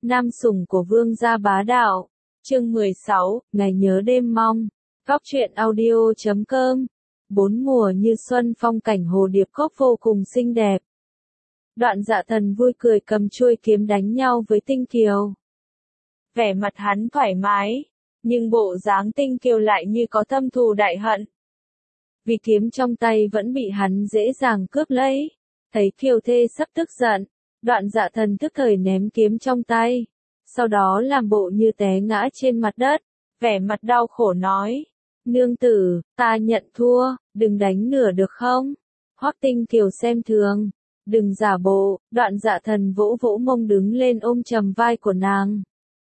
Nam sủng của vương gia bá đạo. Chương 16, ngày nhớ đêm mong. Góc truyện audio.com. Bốn mùa như xuân, phong cảnh hồ điệp cốc vô cùng xinh đẹp. Đoạn Dạ Thần vui cười cầm chuôi kiếm đánh nhau với Tinh Kiều. Vẻ mặt hắn thoải mái, nhưng bộ dáng Tinh Kiều lại như có thâm thù đại hận. Vì kiếm trong tay vẫn bị hắn dễ dàng cướp lấy. Thấy Kiều thê sắp tức giận, Đoạn Dạ Thần tức thời ném kiếm trong tay. Sau đó làm bộ như té ngã trên mặt đất, vẻ mặt đau khổ nói. Nương tử, ta nhận thua, đừng đánh nữa được không? Hoắc Tinh Kiều xem thường. Đừng giả bộ, Đoạn Dạ Thần vỗ vỗ mông đứng lên ôm chầm vai của nàng.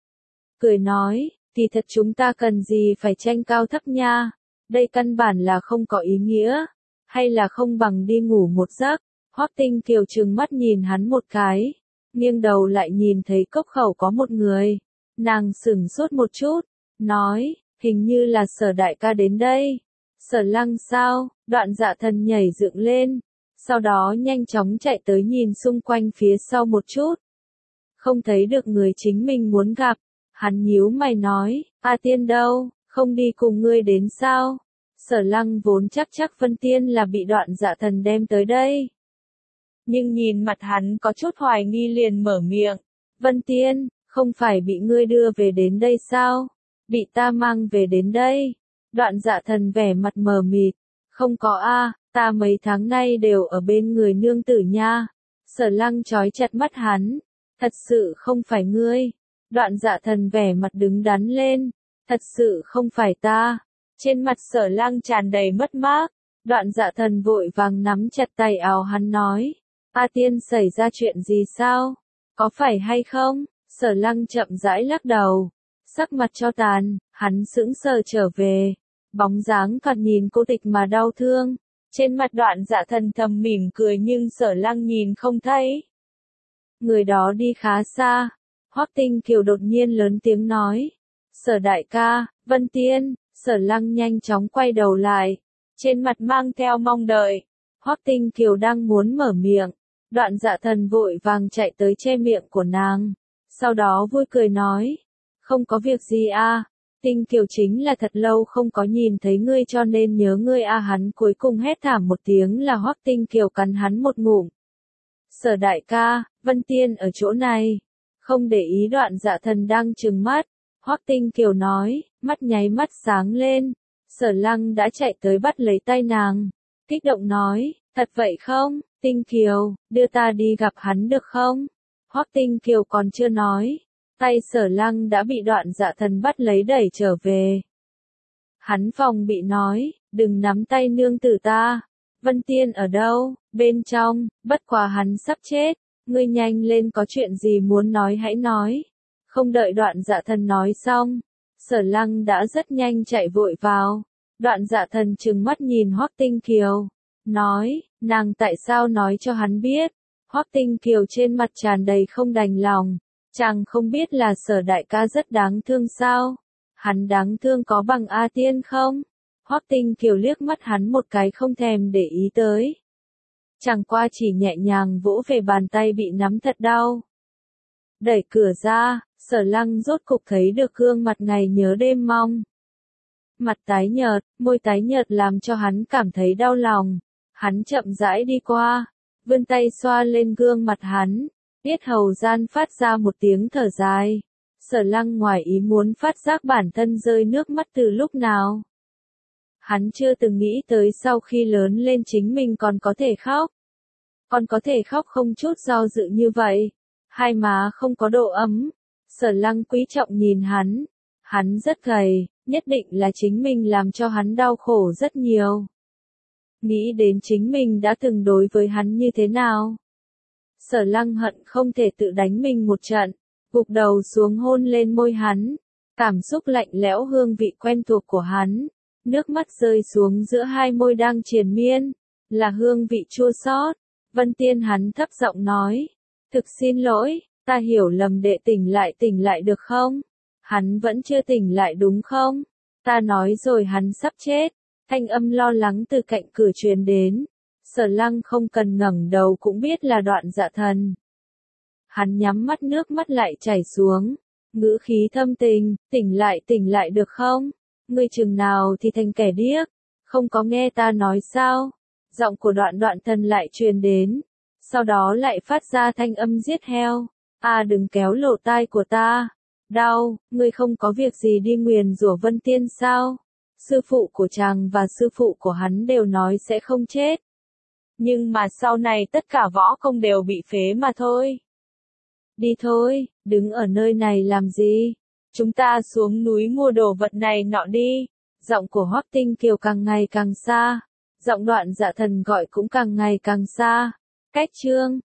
Cười nói, thì thật chúng ta cần gì phải tranh cao thấp nha, đây căn bản là không có ý nghĩa, hay là không bằng đi ngủ một giấc. Hoắc Tinh Kiều trừng mắt nhìn hắn một cái, nghiêng đầu lại nhìn thấy cốc khẩu có một người. Nàng sửng sốt một chút, nói, hình như là Sở đại ca đến đây. Sở Lăng sao? Đoạn Dạ Thần nhảy dựng lên, sau đó nhanh chóng chạy tới nhìn xung quanh phía sau một chút. Không thấy được người chính mình muốn gặp, hắn nhíu mày nói, A Tiên đâu, không đi cùng ngươi đến sao? Sở Lăng vốn chắc Vân Tiên là bị Đoạn Dạ Thần đem tới đây. Nhưng nhìn mặt hắn có chút hoài nghi liền mở miệng, Vân Tiên, không phải bị ngươi đưa về đến đây sao? Bị ta mang về đến đây. Đoạn Dạ Thần vẻ mặt mờ mịt, không có a, ta mấy tháng nay đều ở bên người nương tử nha. Sở Lăng trói chặt mắt hắn, thật sự không phải ngươi. Đoạn Dạ Thần vẻ mặt đứng đắn lên, thật sự không phải ta. Trên mặt Sở Lăng tràn đầy mất mát, Đoạn Dạ Thần vội vàng nắm chặt tay áo hắn nói, A Tiên xảy ra chuyện gì sao? Có phải hay không? Sở Lăng chậm rãi lắc đầu, sắc mặt cho tàn, hắn sững sờ trở về, bóng dáng thoạt nhìn cô tịch mà đau thương. Trên mặt Đoạn Dạ Thần thầm mỉm cười nhưng Sở Lăng nhìn không thấy. Người đó đi khá xa. Hoắc Tinh Kiều đột nhiên lớn tiếng nói, Sở đại ca, Vân Tiên. Sở Lăng nhanh chóng quay đầu lại, trên mặt mang theo mong đợi. Hoắc Tinh Kiều đang muốn mở miệng, Đoạn Dạ Thần vội vàng chạy tới che miệng của nàng, sau đó vui cười nói, không có việc gì a, Tinh Kiều chính là thật lâu không có nhìn thấy ngươi cho nên nhớ ngươi a. Hắn cuối cùng hét thảm một tiếng là Hoắc Tinh Kiều cắn hắn một ngụm. Sở đại ca, Vân Tiên ở chỗ này. Không để ý Đoạn Dạ Thần đang trừng mắt, Hoắc Tinh Kiều nói, mắt nháy mắt sáng lên. Sở Lăng đã chạy tới bắt lấy tay nàng, kích động nói, thật vậy không, Tinh Kiều, đưa ta đi gặp hắn được không? Hoắc Tinh Kiều còn chưa nói, tay Sở Lăng đã bị Đoạn Dạ Thần bắt lấy đẩy trở về. Hắn phòng bị nói, đừng nắm tay nương tử ta. Vân Tiên ở đâu? Bên trong, bất quá hắn sắp chết. Ngươi nhanh lên, có chuyện gì muốn nói hãy nói. Không đợi Đoạn Dạ Thần nói xong, Sở Lăng đã rất nhanh chạy vội vào. Đoạn Dạ Thần trừng mắt nhìn Hoắc Tinh Kiều, nói, nàng tại sao nói cho hắn biết? Hoắc Tinh Kiều trên mặt tràn đầy không đành lòng, chàng không biết là Sở đại ca rất đáng thương sao? Hắn đáng thương có bằng A Tiên không? Hoắc Tinh Kiều liếc mắt hắn một cái không thèm để ý tới. Chẳng qua chỉ nhẹ nhàng vỗ về bàn tay bị nắm thật đau. Đẩy cửa ra, Sở Lăng rốt cục thấy được gương mặt ngày nhớ đêm mong. Mặt tái nhợt, môi tái nhợt làm cho hắn cảm thấy đau lòng. Hắn chậm rãi đi qua, vươn tay xoa lên gương mặt hắn, yết hầu gian phát ra một tiếng thở dài. Sở Lăng ngoài ý muốn phát giác bản thân rơi nước mắt từ lúc nào. Hắn chưa từng nghĩ tới sau khi lớn lên chính mình còn có thể khóc. Còn có thể khóc không chút do dự như vậy. Hai má không có độ ấm. Sở Lăng quý trọng nhìn hắn. Hắn rất gầy, nhất định là chính mình làm cho hắn đau khổ rất nhiều. Nghĩ đến chính mình đã từng đối với hắn như thế nào. Sở Lăng hận không thể tự đánh mình một trận, gục đầu xuống hôn lên môi hắn. Cảm xúc lạnh lẽo hương vị quen thuộc của hắn. Nước mắt rơi xuống giữa hai môi đang triền miên, là hương vị chua xót. Vân Tiên, hắn thấp giọng nói, thực xin lỗi, ta hiểu lầm, đệ tỉnh lại được không? Hắn vẫn chưa tỉnh lại đúng không? Ta nói rồi hắn sắp chết. Thanh âm lo lắng từ cạnh cửa truyền đến. Sở Lăng không cần ngẩng đầu cũng biết là Đoạn Dạ Thần. Hắn nhắm mắt nước mắt lại chảy xuống. Ngữ khí thâm tình, tỉnh lại được không? Ngươi chừng nào thì thành kẻ điếc, không có nghe ta nói sao? Giọng của Đoạn Thần lại truyền đến, sau đó lại phát ra thanh âm giết heo. À đừng kéo lỗ tai của ta. Đau, ngươi không có việc gì đi nguyền rủa Vân Tiên sao? Sư phụ của chàng và sư phụ của hắn đều nói sẽ không chết. Nhưng mà sau này tất cả võ công đều bị phế mà thôi. Đi thôi, đứng ở nơi này làm gì? Chúng ta xuống núi mua đồ vật này nọ đi. Giọng của Hoắc Tinh Kiều càng ngày càng xa. Giọng Đoạn Dạ Thần gọi cũng càng ngày càng xa. Cách chương